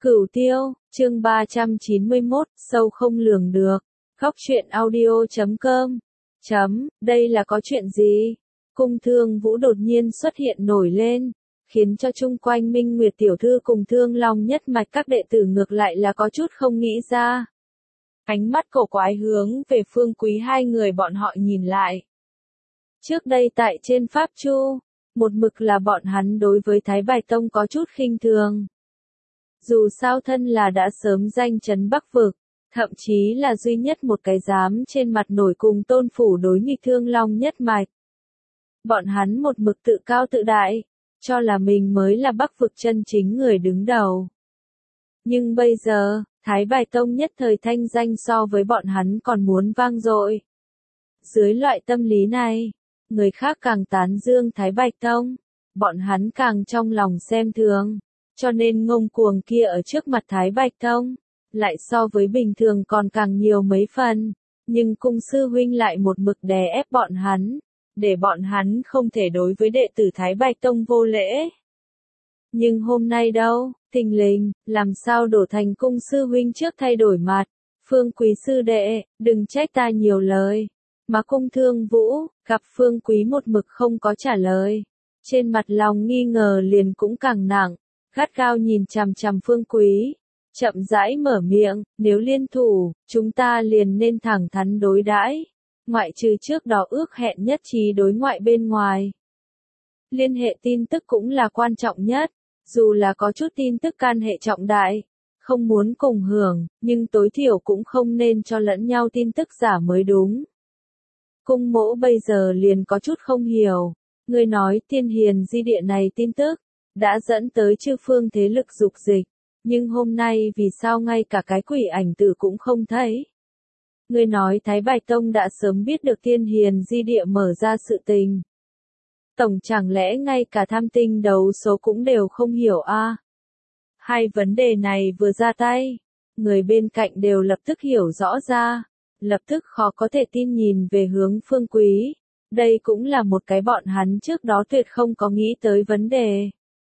Cửu Tiêu, chương 391, sâu không lường được. Góc truyện audio.com. Đây là có chuyện gì? Cung Thương Vũ đột nhiên xuất hiện nổi lên, khiến cho chung quanh Minh Nguyệt tiểu thư cùng Thương Long nhất mạch các đệ tử ngược lại là có chút không nghĩ ra. Ánh mắt cổ quái hướng về Phương Quý hai người bọn họ nhìn lại. Trước đây tại trên Pháp Chu, một mực là bọn hắn đối với Thái Bạch Tông có chút khinh thường. Dù sao thân là đã sớm danh chấn Bắc Vực, thậm chí là duy nhất một cái dám trên mặt nổi cùng Tôn Phủ đối nghịch Thương Long nhất mạch. Bọn hắn một mực tự cao tự đại, cho là mình mới là Bắc Vực chân chính người đứng đầu. Nhưng bây giờ, Thái Bạch Tông nhất thời thanh danh so với bọn hắn còn muốn vang dội. Dưới loại tâm lý này, người khác càng tán dương Thái Bạch Tông, bọn hắn càng trong lòng xem thường. Cho nên ngông cuồng kia ở trước mặt Thái Bạch Tông, lại so với bình thường còn càng nhiều mấy phần, nhưng cung sư huynh lại một mực đè ép bọn hắn, để bọn hắn không thể đối với đệ tử Thái Bạch Tông vô lễ. Nhưng hôm nay đâu, thình lình, làm sao đổ thành cung sư huynh trước thay đổi mặt, Phương Quý sư đệ, đừng trách ta nhiều lời, mà Cung Thương Vũ, gặp Phương Quý một mực không có trả lời, trên mặt lòng nghi ngờ liền cũng càng nặng. Gắt gao nhìn chằm chằm Phương Quý, chậm rãi mở miệng, nếu liên thủ, chúng ta liền nên thẳng thắn đối đãi, ngoại trừ trước đó ước hẹn nhất trí đối ngoại bên ngoài. Liên hệ tin tức cũng là quan trọng nhất, dù là có chút tin tức can hệ trọng đại, không muốn cùng hưởng, nhưng tối thiểu cũng không nên cho lẫn nhau tin tức giả mới đúng. Cung mỗ bây giờ liền có chút không hiểu, người nói Tiên Hiền di địa này tin tức đã dẫn tới chư phương thế lực dục dịch, nhưng hôm nay vì sao ngay cả cái quỷ ảnh tử cũng không thấy? Người nói Thái Bạch Tông đã sớm biết được Tiên Hiền di địa mở ra sự tình. Tổng chẳng lẽ ngay cả tham tinh đấu số cũng đều không hiểu a? Hai vấn đề này vừa ra tay, người bên cạnh đều lập tức hiểu rõ ra, lập tức khó có thể tin nhìn về hướng Phương Quý. Đây cũng là một cái bọn hắn trước đó tuyệt không có nghĩ tới vấn đề.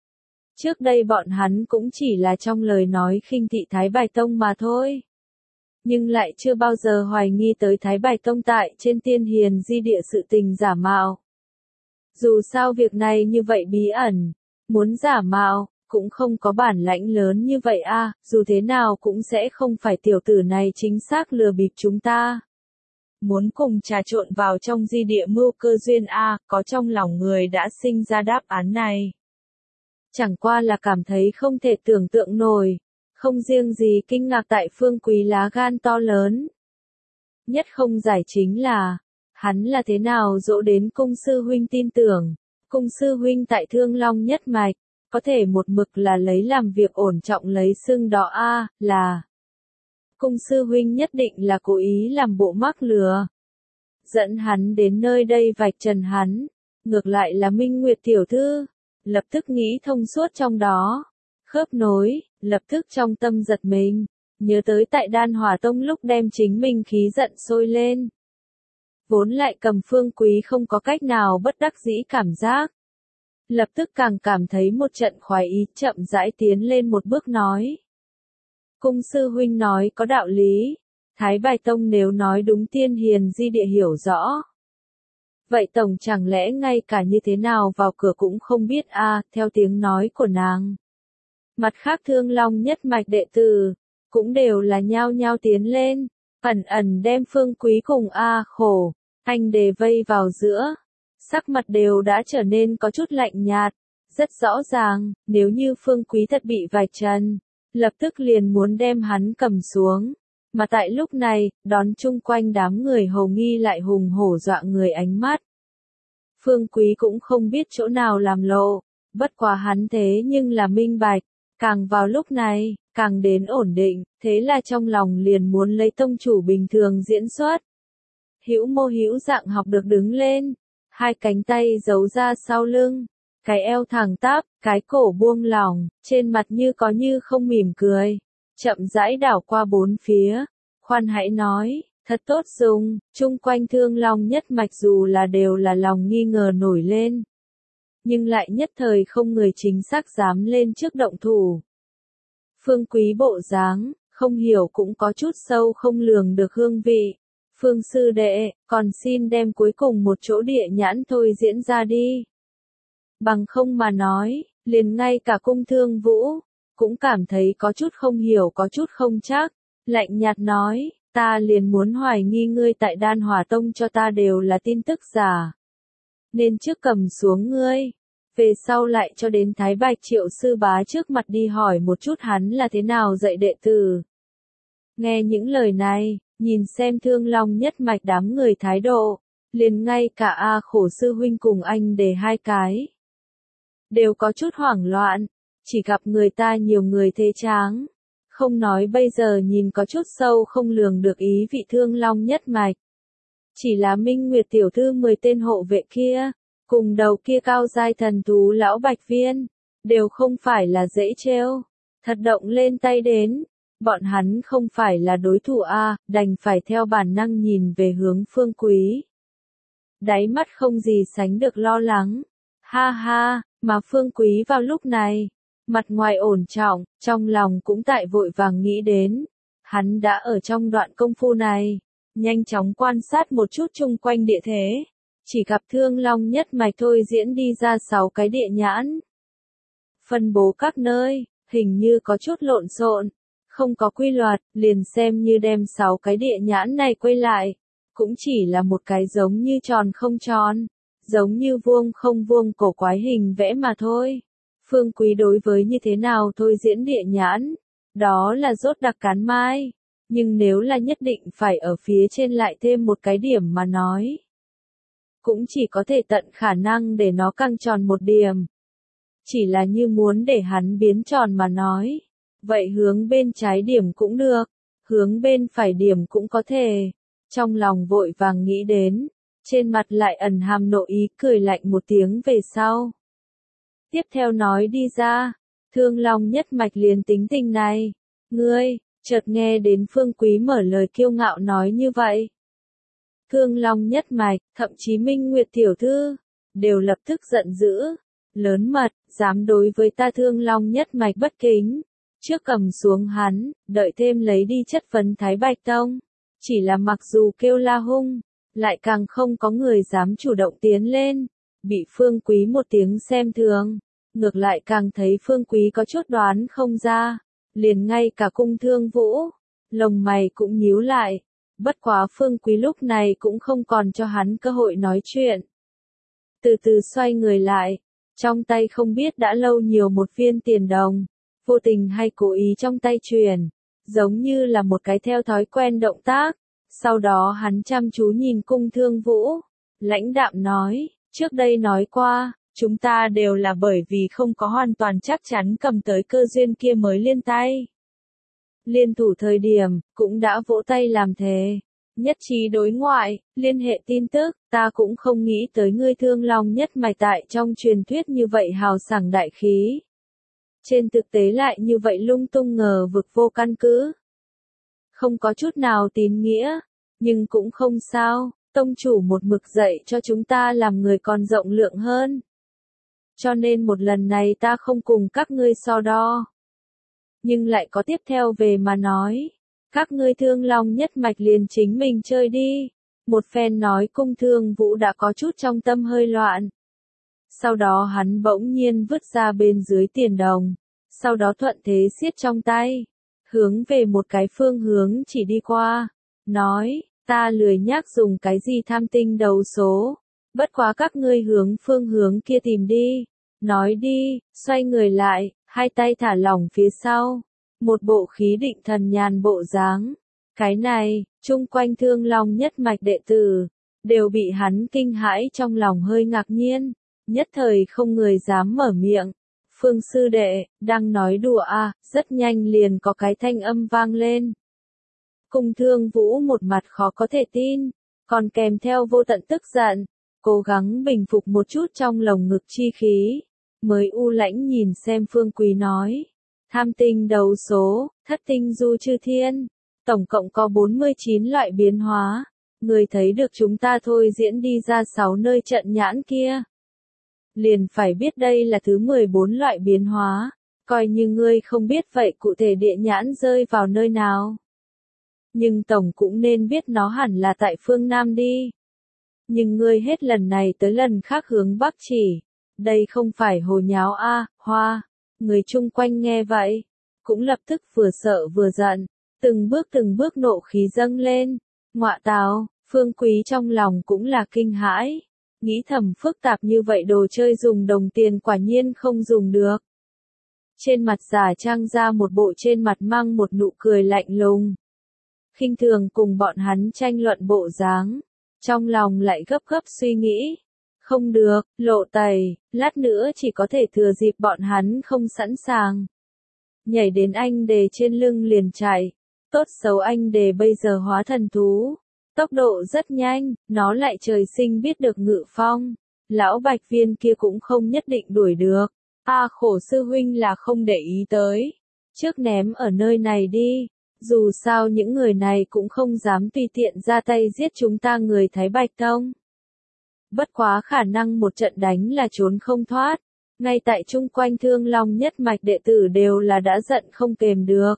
Trước đây bọn hắn cũng chỉ là trong lời nói khinh thị Thái Bạch Tông mà thôi. Nhưng lại chưa bao giờ hoài nghi tới Thái Bạch Tông tại trên Tiên Hiền di địa sự tình giả mạo. Dù sao việc này như vậy bí ẩn, muốn giả mạo, cũng không có bản lãnh lớn như vậy a, dù thế nào cũng sẽ không phải tiểu tử này chính xác lừa bịp chúng ta. Muốn cùng trà trộn vào trong di địa mưu cơ duyên a, có trong lòng người đã sinh ra đáp án này. Chẳng qua là cảm thấy không thể tưởng tượng nổi, không riêng gì kinh ngạc tại Phương Quý lá gan to lớn. Nhất không giải chính là, hắn là thế nào dỗ đến cung sư huynh tin tưởng, cung sư huynh tại Thương Long nhất mạch, có thể một mực là lấy làm việc ổn trọng lấy xưng đó a, là cung sư huynh nhất định là cố ý làm bộ mắc lừa. Dẫn hắn đến nơi đây vạch trần hắn, ngược lại là Minh Nguyệt tiểu thư. Lập tức nghĩ thông suốt trong đó, khớp nối, lập tức trong tâm giật mình, nhớ tới tại Đan Hỏa Tông lúc đem chính mình khí giận sôi lên. Vốn lại cầm Phương Quý không có cách nào bất đắc dĩ cảm giác. Lập tức càng cảm thấy một trận khoái ý, chậm rãi tiến lên một bước nói. Cung sư huynh nói có đạo lý, Thái Bạch Tông nếu nói đúng Tiên Hiền di địa hiểu rõ. Vậy tổng chẳng lẽ ngay cả như thế nào vào cửa cũng không biết a, theo tiếng nói của nàng. Mặt khác Thương Long nhất mạch đệ tử, cũng đều là nhao nhao tiến lên, ẩn ẩn đem Phương Quý cùng khổ, anh đề vây vào giữa. Sắc mặt đều đã trở nên có chút lạnh nhạt, rất rõ ràng, nếu như Phương Quý thật bị vạch trần, lập tức liền muốn đem hắn cầm xuống. Mà tại lúc này, đón chung quanh đám người hầu nghi lại hùng hổ dọa người ánh mắt. Phương Quý cũng không biết chỗ nào làm lộ, bất quá hắn thế nhưng là minh bạch, càng vào lúc này, càng đến ổn định, thế là trong lòng liền muốn lấy tông chủ bình thường diễn xuất. Hữu mô hữu dạng học được đứng lên, hai cánh tay giấu ra sau lưng, cái eo thẳng tắp, cái cổ buông lỏng, trên mặt như có như không mỉm cười, chậm rãi đảo qua bốn phía, khoan hãy nói. Thật tốt dùng, chung quanh Thương Long nhất mạch dù là đều là lòng nghi ngờ nổi lên. Nhưng lại nhất thời không người chính xác dám lên trước động thủ. Phương Quý bộ dáng, không hiểu cũng có chút sâu không lường được hương vị. Phương sư đệ, còn xin đem cuối cùng một chỗ địa nhãn thôi diễn ra đi. Bằng không mà nói, liền ngay cả Cung Thương Vũ, cũng cảm thấy có chút không hiểu có chút không chắc, lạnh nhạt nói, ta liền muốn hoài nghi ngươi tại Đan Hỏa Tông cho ta đều là tin tức giả. Nên trước cầm xuống ngươi, về sau lại cho đến Thái Bạch Triệu sư bá trước mặt đi hỏi một chút hắn là thế nào dạy đệ tử. Nghe những lời này, nhìn xem Thương Long nhất mạch đám người thái độ, liền ngay cả A Khổ sư huynh cùng anh để hai cái. Đều có chút hoảng loạn, chỉ gặp người ta nhiều người thế tráng. Không nói bây giờ nhìn có chút sâu không lường được ý vị Thương Long nhất mạch. Chỉ là Minh Nguyệt tiểu thư 10 tên hộ vệ kia, cùng đầu kia cao giai thần thú lão Bạch Viên, đều không phải là dễ trêu, thật động lên tay đến, bọn hắn không phải là đối thủ a, đành phải theo bản năng nhìn về hướng Phương Quý. Đáy mắt không gì sánh được lo lắng. Ha ha, mà Phương Quý vào lúc này, mặt ngoài ổn trọng, trong lòng cũng tại vội vàng nghĩ đến, hắn đã ở trong đoạn công phu này, nhanh chóng quan sát một chút chung quanh địa thế, chỉ gặp Thương Long nhất mạch thôi diễn đi ra 6 cái địa nhãn. Phân bố các nơi, hình như có chút lộn xộn, không có quy luật, liền xem như đem 6 cái địa nhãn này quay lại, cũng chỉ là một cái giống như tròn không tròn, giống như vuông không vuông cổ quái hình vẽ mà thôi. Phương Quý đối với như thế nào thôi diễn địa nhãn, đó là rốt đặc cán mai, nhưng nếu là nhất định phải ở phía trên lại thêm một cái điểm mà nói, cũng chỉ có thể tận khả năng để nó căng tròn một điểm. Chỉ là như muốn để hắn biến tròn mà nói, vậy hướng bên trái điểm cũng được, hướng bên phải điểm cũng có thể. Trong lòng vội vàng nghĩ đến, trên mặt lại ẩn hàm nộ ý cười lạnh một tiếng về sau. Tiếp theo nói đi ra, Thương Long nhất mạch liền tính tình này, ngươi, chợt nghe đến Phương Quý mở lời kiêu ngạo nói như vậy. Thương Long nhất mạch, thậm chí Minh Nguyệt tiểu thư, đều lập tức giận dữ, lớn mật, dám đối với ta Thương Long nhất mạch bất kính, trước cầm xuống hắn, đợi thêm lấy đi chất vấn Thái Bạch Tông. Chỉ là mặc dù kêu la hung, lại càng không có người dám chủ động tiến lên, bị Phương Quý một tiếng xem thường, ngược lại càng thấy Phương Quý có chút đoán không ra, liền ngay cả Cung Thương Vũ, lồng mày cũng nhíu lại, bất quá Phương Quý lúc này cũng không còn cho hắn cơ hội nói chuyện. Từ từ xoay người lại, trong tay không biết đã lâu nhiều một viên tiền đồng, vô tình hay cố ý trong tay truyền, giống như là một cái theo thói quen động tác. Sau đó hắn chăm chú nhìn Cung Thương Vũ, lãnh đạm nói, trước đây nói qua, chúng ta đều là bởi vì không có hoàn toàn chắc chắn cầm tới cơ duyên kia mới liên tay. Liên thủ thời điểm, cũng đã vỗ tay làm thề, nhất trí đối ngoại, liên hệ tin tức, ta cũng không nghĩ tới ngươi Thương Long nhất mạch tại trong truyền thuyết như vậy hào sảng đại khí. Trên thực tế lại như vậy lung tung ngờ vực vô căn cứ. Không có chút nào tín nghĩa, nhưng cũng không sao, tông chủ một mực dạy cho chúng ta làm người còn rộng lượng hơn. Cho nên một lần này ta không cùng các ngươi so đo. Nhưng lại có tiếp theo về mà nói, các ngươi Thương Long nhất mạch liền chính mình chơi đi. Một phen nói Cung Thương Vũ đã có chút trong tâm hơi loạn. Sau đó hắn bỗng nhiên vứt ra bên dưới tiền đồng, sau đó thuận thế siết trong tay, hướng về một cái phương hướng chỉ đi qua, nói, ta lười nhác dùng cái gì tham tinh đấu số, bất quá các ngươi hướng phương hướng kia tìm đi, nói đi, xoay người lại, hai tay thả lỏng phía sau, một bộ khí định thần nhàn bộ dáng. Cái này, chung quanh Thương Long nhất mạch đệ tử, đều bị hắn kinh hãi trong lòng hơi ngạc nhiên, nhất thời không người dám mở miệng. Phương sư đệ, đang nói đùa à, rất nhanh liền có cái thanh âm vang lên. Cung Thương Vũ một mặt khó có thể tin, còn kèm theo vô tận tức giận, cố gắng bình phục một chút trong lồng ngực chi khí, mới u lãnh nhìn xem Phương Quý nói. Tham tinh đấu số, thất tinh du chư thiên, tổng cộng có 49 loại biến hóa, người thấy được chúng ta thôi diễn đi ra 6 nơi trận nhãn kia. Liền phải biết đây là thứ 14 loại biến hóa, Coi như ngươi không biết vậy cụ thể địa nhãn rơi vào nơi nào. Nhưng tổng cũng nên biết nó hẳn là tại phương Nam đi. Nhưng ngươi hết lần này tới lần khác hướng Bắc chỉ. Đây không phải hồ nháo Hoa. Người chung quanh nghe vậy, cũng lập tức vừa sợ vừa giận, từng bước nộ khí dâng lên. Ngọa tào, Phương Quý trong lòng cũng là kinh hãi. Nghĩ thầm phức tạp như vậy đồ chơi dùng đồng tiền quả nhiên không dùng được. Trên mặt giả trang ra một bộ trên mặt mang một nụ cười lạnh lùng. Khinh thường cùng bọn hắn tranh luận bộ dáng. Trong lòng lại gấp suy nghĩ. Không được, lộ tẩy, lát nữa chỉ có thể thừa dịp bọn hắn không sẵn sàng. Nhảy đến anh đề trên lưng liền chạy. Tốt xấu anh đề bây giờ hóa thần thú. Tốc độ rất nhanh, nó lại trời sinh biết được ngự phong. Lão bạch viên kia cũng không nhất định đuổi được. Khổ sư huynh là không để ý tới. Trước ném ở nơi này đi. Dù sao những người này cũng không dám tùy tiện ra tay giết chúng ta người Thái Bạch Tông. Bất quá khả năng một trận đánh là trốn không thoát. Ngay tại chung quanh Thương Long nhất mạch đệ tử đều là đã giận không kềm được.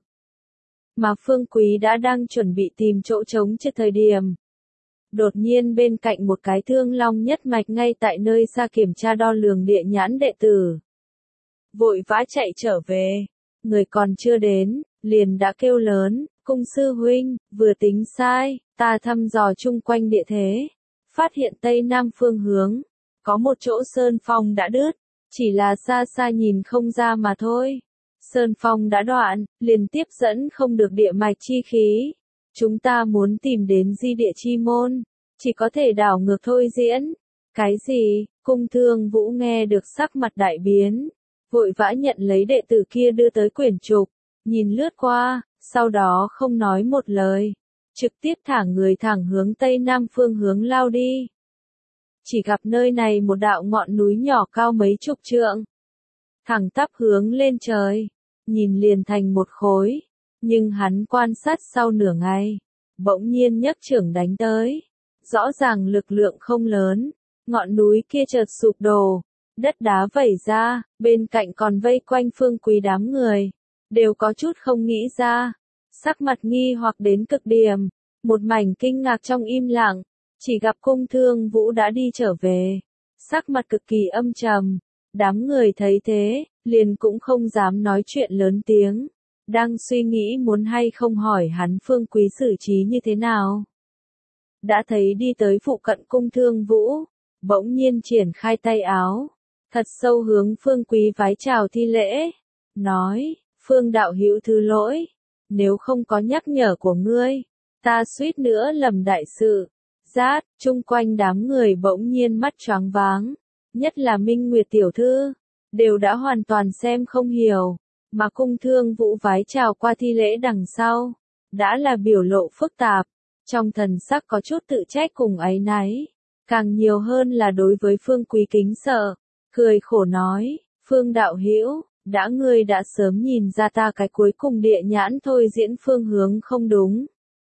Mà Phương Quý đã đang chuẩn bị tìm chỗ trống trước thời điểm. Đột nhiên bên cạnh một cái Thương Long nhất mạch ngay tại nơi xa kiểm tra đo lường địa nhãn đệ tử. Vội vã chạy trở về. Người còn chưa đến, liền đã kêu lớn, cung sư huynh, vừa tính sai, ta thăm dò chung quanh địa thế. Phát hiện tây nam phương hướng, có một chỗ sơn phong đã đứt, chỉ là xa xa nhìn không ra mà thôi. Sơn phong đã đoạn, liền tiếp dẫn không được địa mạch chi khí. Chúng ta muốn tìm đến di địa chi môn, chỉ có thể đảo ngược thôi diễn. Cái gì? Cung Thương Vũ nghe được sắc mặt đại biến, vội vã nhận lấy đệ tử kia đưa tới quyển trục, nhìn lướt qua, sau đó không nói một lời, trực tiếp thả người thẳng hướng tây nam phương hướng lao đi. Chỉ gặp nơi này một đạo ngọn núi nhỏ cao mấy chục trượng, thẳng tắp hướng lên trời, nhìn liền thành một khối, nhưng hắn quan sát sau nửa ngày, bỗng nhiên nhấc chưởng đánh tới. Rõ ràng lực lượng không lớn, ngọn núi kia chợt sụp đổ, đất đá vẩy ra, bên cạnh còn vây quanh Phương Quý đám người, đều có chút không nghĩ ra, sắc mặt nghi hoặc đến cực điểm, một mảnh kinh ngạc trong im lặng, chỉ gặp Cung Thương Vũ đã đi trở về, sắc mặt cực kỳ âm trầm, đám người thấy thế, liền cũng không dám nói chuyện lớn tiếng, đang suy nghĩ muốn hay không hỏi hắn Phương Quý xử trí như thế nào. Đã thấy đi tới phụ cận Cung Thương Vũ, bỗng nhiên triển khai tay áo, thật sâu hướng Phương Quý vái chào thi lễ, nói, Phương đạo hữu thứ lỗi, nếu không có nhắc nhở của ngươi, ta suýt nữa lầm đại sự. Rát, chung quanh đám người bỗng nhiên mắt choáng váng, nhất là Minh Nguyệt tiểu thư, đều đã hoàn toàn xem không hiểu, mà Cung Thương Vũ vái chào qua thi lễ đằng sau, đã là biểu lộ phức tạp, trong thần sắc có chút tự trách cùng áy náy, càng nhiều hơn là đối với Phương Quý kính sợ, cười khổ nói, Phương đạo hữu, ngươi đã sớm nhìn ra ta cái cuối cùng địa nhãn thôi diễn phương hướng không đúng.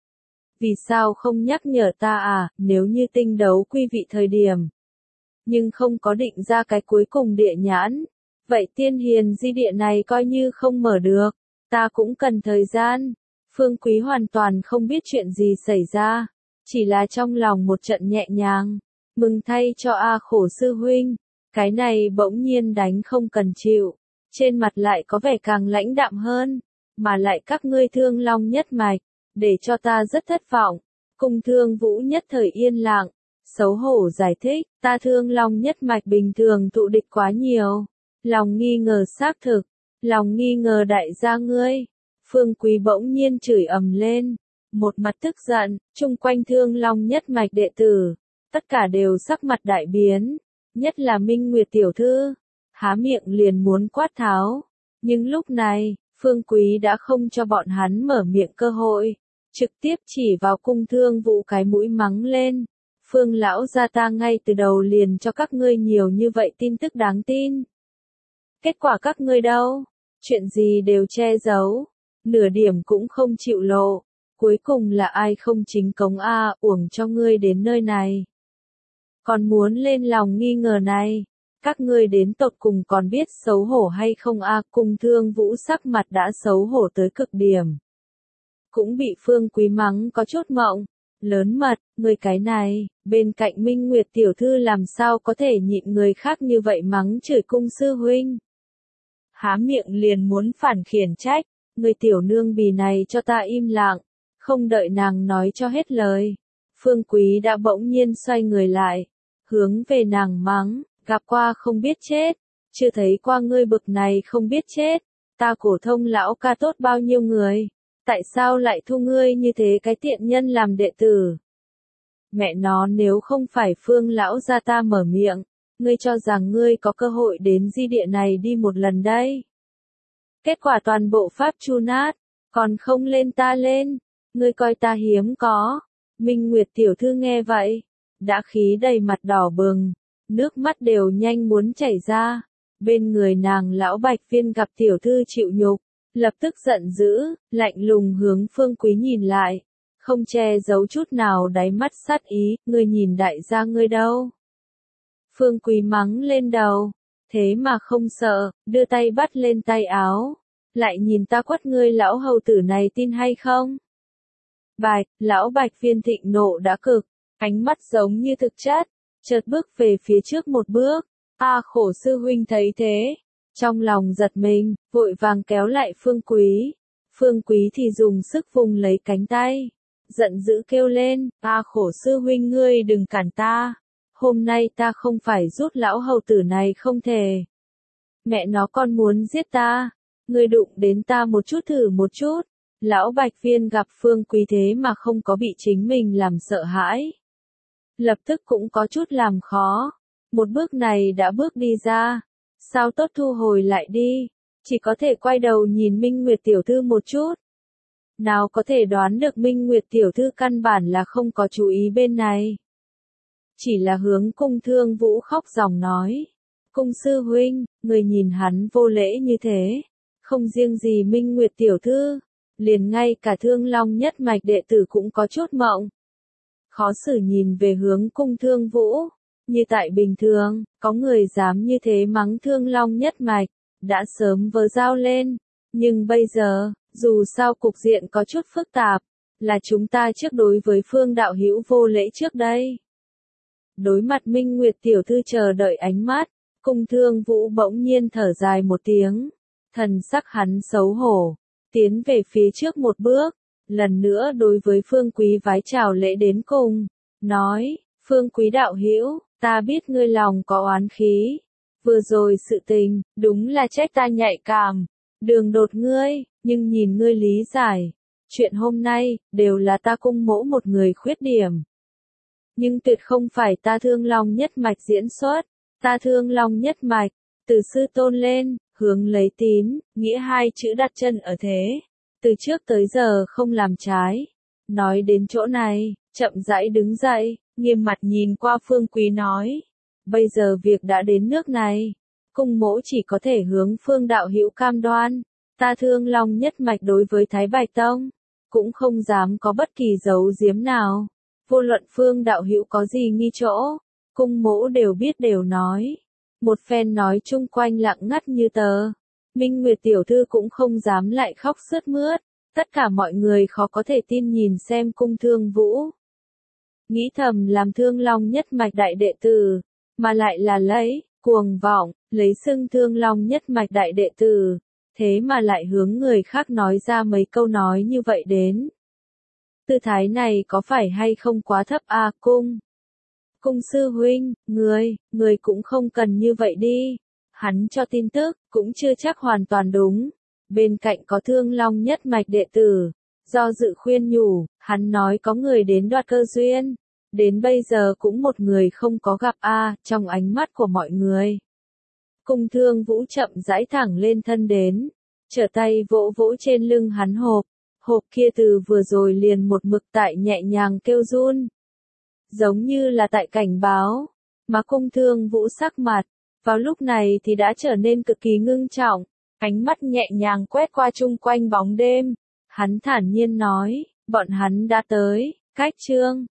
Vì sao không nhắc nhở ta nếu như tinh đấu quy vị thời điểm, nhưng không có định ra cái cuối cùng địa nhãn, vậy tiên hiền di địa này coi như không mở được, ta cũng cần thời gian. Phương Quý hoàn toàn không biết chuyện gì xảy ra, chỉ là trong lòng một trận nhẹ nhàng, mừng thay cho khổ sư huynh, cái này bỗng nhiên đánh không cần chịu, trên mặt lại có vẻ càng lãnh đạm hơn, mà lại các ngươi Thương Long nhất mạch, để cho ta rất thất vọng. Cung Thương Vũ nhất thời yên lặng, xấu hổ giải thích, ta Thương Long nhất mạch bình thường thụ địch quá nhiều, lòng nghi ngờ xác thực, lòng nghi ngờ đại gia ngươi. Phương Quý bỗng nhiên chửi ầm lên, một mặt tức giận, chung quanh Thương Long nhất mạch đệ tử, tất cả đều sắc mặt đại biến, nhất là Minh Nguyệt tiểu thư, há miệng liền muốn quát tháo, nhưng lúc này, Phương Quý đã không cho bọn hắn mở miệng cơ hội, trực tiếp chỉ vào Cung Thương Vũ cái mũi mắng lên, Phương lão gia ta ngay từ đầu liền cho các ngươi nhiều như vậy tin tức đáng tin. Kết quả các ngươi đâu? Chuyện gì đều che giấu, nửa điểm cũng không chịu lộ, cuối cùng là ai không chính cống uổng cho ngươi đến nơi này. Còn muốn lên lòng nghi ngờ này, Các ngươi đến tột cùng còn biết xấu hổ hay không a? Cung Thương Vũ sắc mặt đã xấu hổ tới cực điểm. Cũng bị Phương Quý mắng có chút mộng. Lớn mật, người cái này, bên cạnh Minh Nguyệt tiểu thư làm sao có thể nhịn người khác như vậy mắng chửi cung sư huynh. Há miệng liền muốn phản khiển trách, người tiểu nương bì này cho ta im lặng, không đợi nàng nói cho hết lời. Phương Quý đã bỗng nhiên xoay người lại, hướng về nàng mắng, gặp qua không biết chết, chưa thấy qua ngươi bực này không biết chết, ta cổ thông lão ca tốt bao nhiêu người, tại sao lại thu ngươi như thế cái tiện nhân làm đệ tử? Mẹ nó, nếu không phải Phương lão gia ta mở miệng, ngươi cho rằng ngươi có cơ hội đến di địa này đi một lần đây. Kết quả toàn bộ pháp chu nát, còn không lên ta lên, ngươi coi ta hiếm có. Minh Nguyệt tiểu thư nghe vậy, đã khí đầy mặt đỏ bừng, nước mắt đều nhanh muốn chảy ra. Bên người nàng lão Bạch Viên gặp tiểu thư chịu nhục, lập tức giận dữ, lạnh lùng hướng Phương Quý nhìn lại, không che giấu chút nào đáy mắt sát ý, ngươi nhìn đại gia ngươi đâu. Phương Quý mắng lên đầu, thế mà không sợ, đưa tay bắt lên tay áo, lại nhìn ta quất ngươi lão hầu tử này tin hay không? Bạch, lão Bạch Viên thịnh nộ đã cực, ánh mắt giống như thực chất, chợt bước về phía trước một bước, khổ sư huynh thấy thế, trong lòng giật mình, vội vàng kéo lại Phương Quý. Phương Quý thì dùng sức vùng lấy cánh tay, giận dữ kêu lên, khổ sư huynh ngươi đừng cản ta, hôm nay ta không phải rút lão hầu tử này không thể. Mẹ nó con muốn giết ta, ngươi đụng đến ta một chút thử một chút. Lão Bạch Viên gặp Phương Quý thế mà không có bị chính mình làm sợ hãi, lập tức cũng có chút làm khó, một bước này đã bước đi ra, sao tốt thu hồi lại đi, chỉ có thể quay đầu nhìn Minh Nguyệt tiểu thư một chút. Nào có thể đoán được Minh Nguyệt tiểu thư căn bản là không có chú ý bên này. Chỉ là hướng Cung Thương Vũ khóc ròng nói, cung sư huynh, người nhìn hắn vô lễ như thế, không riêng gì Minh Nguyệt tiểu thư, liền ngay cả Thương Long nhất mạch đệ tử cũng có chút mộng. Khó xử nhìn về hướng Cung Thương Vũ, như tại bình thường, có người dám như thế mắng Thương Long nhất mạch, đã sớm vớ dao lên, nhưng bây giờ, dù sao cục diện có chút phức tạp, là chúng ta trước đối với Phương đạo hữu vô lễ trước đây. Đối mặt Minh Nguyệt tiểu thư chờ đợi ánh mắt, Cung Thương Vũ bỗng nhiên thở dài một tiếng, thần sắc hắn xấu hổ, tiến về phía trước một bước, lần nữa đối với Phương Quý vái chào lễ đến cùng, nói, Phương Quý đạo hữu, ta biết ngươi lòng có oán khí, vừa rồi sự tình, đúng là trách ta nhạy cảm, đường đột ngươi, nhưng nhìn ngươi lý giải, chuyện hôm nay, đều là ta cung mỗ một người khuyết điểm. Nhưng tuyệt không phải ta Thương Long nhất mạch diễn xuất, ta Thương Long nhất mạch, từ sư tôn lên, hướng lấy tín, nghĩa hai chữ đặt chân ở thế, từ trước tới giờ không làm trái. Nói đến chỗ này, chậm rãi đứng dậy, nghiêm mặt nhìn qua Phương Quý nói, bây giờ việc đã đến nước này, cung mỗ chỉ có thể hướng Phương đạo hữu cam đoan, ta Thương Long nhất mạch đối với Thái Bạch Tông, cũng không dám có bất kỳ giấu giếm nào. Vô luận Phương đạo hữu có gì nghi chỗ, cung mỗ đều biết đều nói. Một phen nói chung quanh lặng ngắt như tờ. Minh Nguyệt tiểu thư cũng không dám lại khóc sướt mướt. Tất cả mọi người khó có thể tin nhìn xem Cung Thương Vũ. Nghĩ thầm làm Thương Long nhất mạch đại đệ tử, mà lại là lấy, cuồng vọng, lấy xưng Thương Long nhất mạch đại đệ tử, thế mà lại hướng người khác nói ra mấy câu nói như vậy đến. Tư thái này có phải hay không quá thấp cung? Cung sư huynh, người cũng không cần như vậy đi. Hắn cho tin tức, cũng chưa chắc hoàn toàn đúng. Bên cạnh có Thương Long nhất mạch đệ tử. Do dự khuyên nhủ, hắn nói có người đến đoạt cơ duyên. Đến bây giờ cũng một người không có gặp trong ánh mắt của mọi người. Cung Thương Vũ chậm rãi thẳng lên thân đến. Trở tay vỗ vỗ trên lưng hắn hộp. Hộp kia từ vừa rồi liền một mực tại nhẹ nhàng kêu run. Giống như là tại cảnh báo, mà Cung Thương Vũ sắc mặt, vào lúc này thì đã trở nên cực kỳ ngưng trọng, ánh mắt nhẹ nhàng quét qua chung quanh bóng đêm. Hắn thản nhiên nói, bọn hắn đã tới, cách chương